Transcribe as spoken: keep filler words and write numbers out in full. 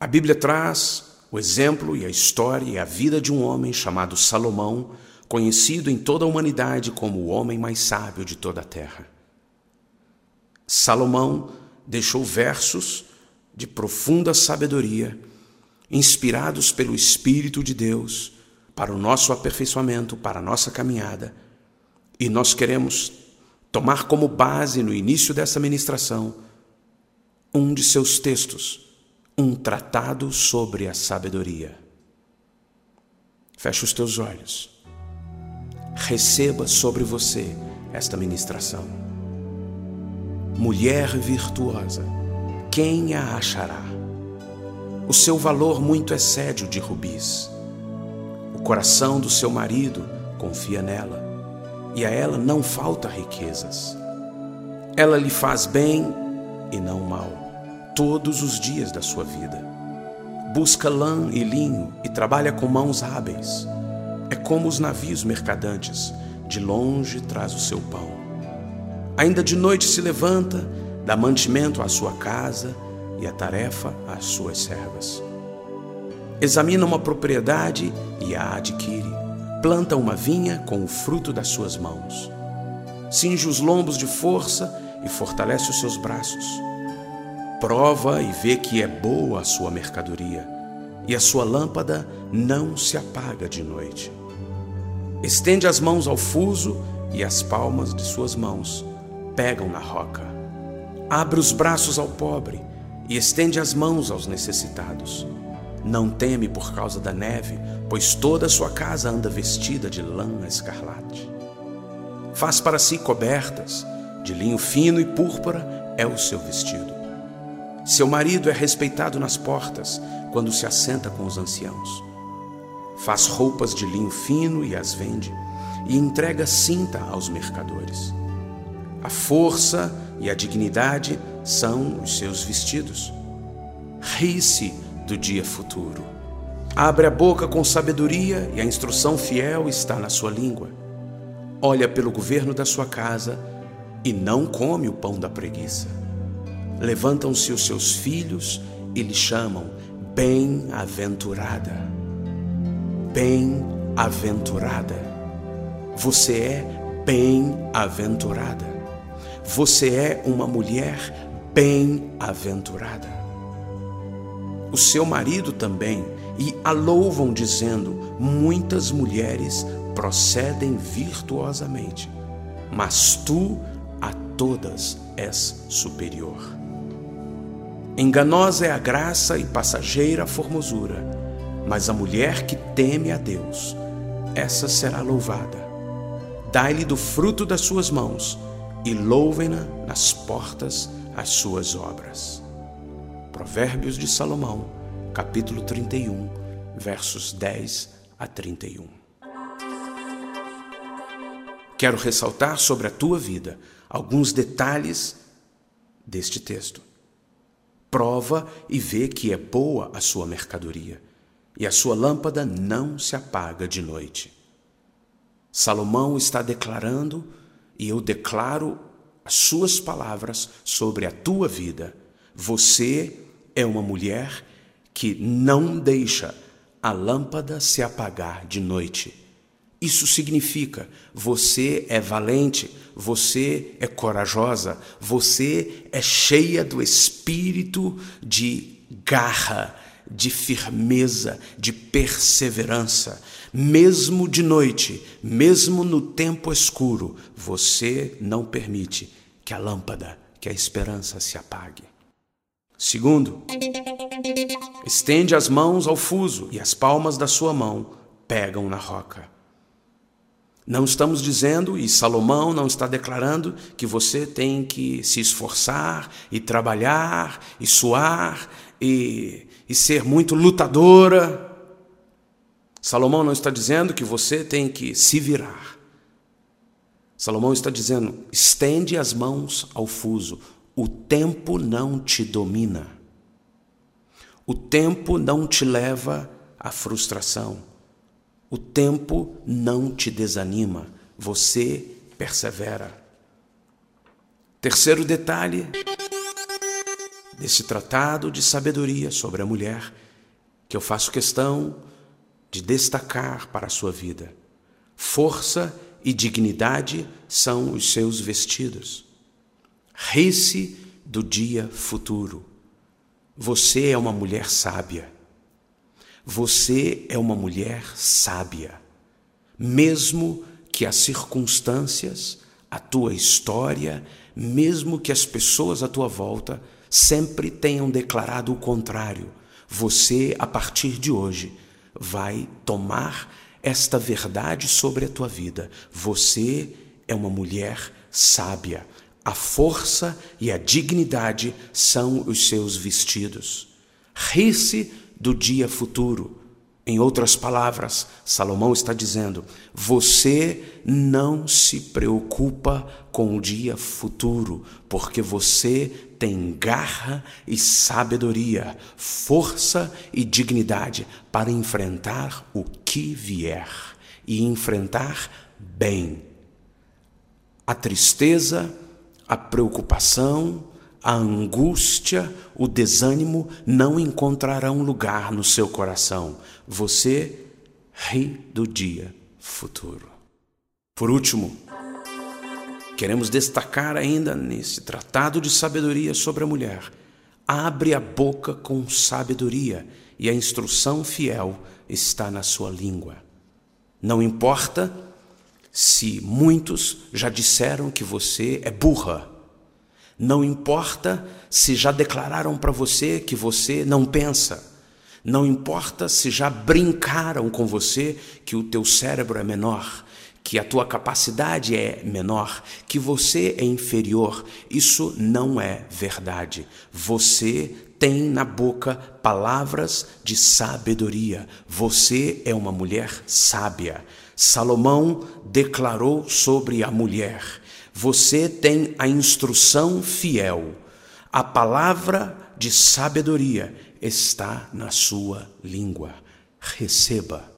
A Bíblia traz o exemplo e a história e a vida de um homem chamado Salomão, conhecido em toda a humanidade como o homem mais sábio de toda a terra. Salomão deixou versos de profunda sabedoria, inspirados pelo Espírito de Deus, para o nosso aperfeiçoamento, para a nossa caminhada. E nós queremos tomar como base no início dessa ministração um de seus textos, um tratado sobre a sabedoria. Feche os teus olhos. Receba sobre você esta ministração. Mulher virtuosa, quem a achará? O seu valor muito excede o de rubis. O coração do seu marido confia nela, e a ela não falta riquezas. Ela lhe faz bem e não mal, todos os dias da sua vida. Busca lã e linho e trabalha com mãos hábeis. É como os navios mercadantes, de longe traz o seu pão. Ainda de noite se levanta, dá mantimento à sua casa e a tarefa às suas servas. Examina uma propriedade e a adquire. Planta uma vinha com o fruto das suas mãos. Cinge os lombos de força e fortalece os seus braços. Prova e vê que é boa a sua mercadoria, e a sua lâmpada não se apaga de noite. Estende as mãos ao fuso, e as palmas de suas mãos pegam na roca. Abre os braços ao pobre, e estende as mãos aos necessitados. Não teme por causa da neve, pois toda a sua casa anda vestida de lã escarlate. Faz para si cobertas, de linho fino e púrpura é o seu vestido. Seu marido é respeitado nas portas, quando se assenta com os anciãos. Faz roupas de linho fino e as vende, e entrega cinta aos mercadores. A força e a dignidade são os seus vestidos. Ri-se do dia futuro. Abre a boca com sabedoria e a instrução fiel está na sua língua. Olha pelo governo da sua casa e não come o pão da preguiça. Levantam-se os seus filhos e lhe chamam bem-aventurada. Bem-aventurada. Você é bem-aventurada. Você é uma mulher bem-aventurada. O seu marido também, e a louvam dizendo: muitas mulheres procedem virtuosamente, mas tu a todas és superior. Enganosa é a graça e passageira a formosura, mas a mulher que teme a Deus, essa será louvada. Dai-lhe do fruto das suas mãos, e louvem-na nas portas as suas obras. Provérbios de Salomão, capítulo trinta e um, versos dez a trinta e um. Quero ressaltar sobre a tua vida alguns detalhes deste texto. Prova e vê que é boa a sua mercadoria, e a sua lâmpada não se apaga de noite. Salomão está declarando, e eu declaro as suas palavras sobre a tua vida. Você é uma mulher que não deixa a lâmpada se apagar de noite. Isso significa, você é valente, você é corajosa, você é cheia do espírito de garra, de firmeza, de perseverança. Mesmo de noite, mesmo no tempo escuro, você não permite que a lâmpada, que a esperança se apague. Segundo, estende as mãos ao fuso e as palmas da sua mão pegam na roca. Não estamos dizendo, e Salomão não está declarando, que você tem que se esforçar e trabalhar e suar e, e ser muito lutadora. Salomão não está dizendo que você tem que se virar. Salomão está dizendo, estende as mãos ao fuso. O tempo não te domina. O tempo não te leva à frustração. O tempo não te desanima. Você persevera. Terceiro detalhe, desse tratado de sabedoria sobre a mulher que eu faço questão de destacar para a sua vida. Força e dignidade são os seus vestidos. Ri-se do dia futuro. Você é uma mulher sábia. Você é uma mulher sábia. Mesmo que as circunstâncias, a tua história, mesmo que as pessoas à tua volta sempre tenham declarado o contrário, você, a partir de hoje, vai tomar esta verdade sobre a tua vida. Você é uma mulher sábia. A força e a dignidade são os seus vestidos. Ri-se do dia futuro. Em outras palavras, Salomão está dizendo: você não se preocupa com o dia futuro, porque você tem garra e sabedoria, força e dignidade para enfrentar o que vier e enfrentar bem. A tristeza, a preocupação, a angústia, o desânimo não encontrarão lugar no seu coração. Você ri do dia futuro. Por último, queremos destacar ainda nesse tratado de sabedoria sobre a mulher: abre a boca com sabedoria e a instrução fiel está na sua língua. Não importa se muitos já disseram que você é burra. Não importa se já declararam para você que você não pensa. Não importa se já brincaram com você que o teu cérebro é menor, que a tua capacidade é menor, que você é inferior. Isso não é verdade. Você tem na boca palavras de sabedoria. Você é uma mulher sábia. Salomão declarou sobre a mulher: você tem a instrução fiel. A palavra de sabedoria está na sua língua. Receba.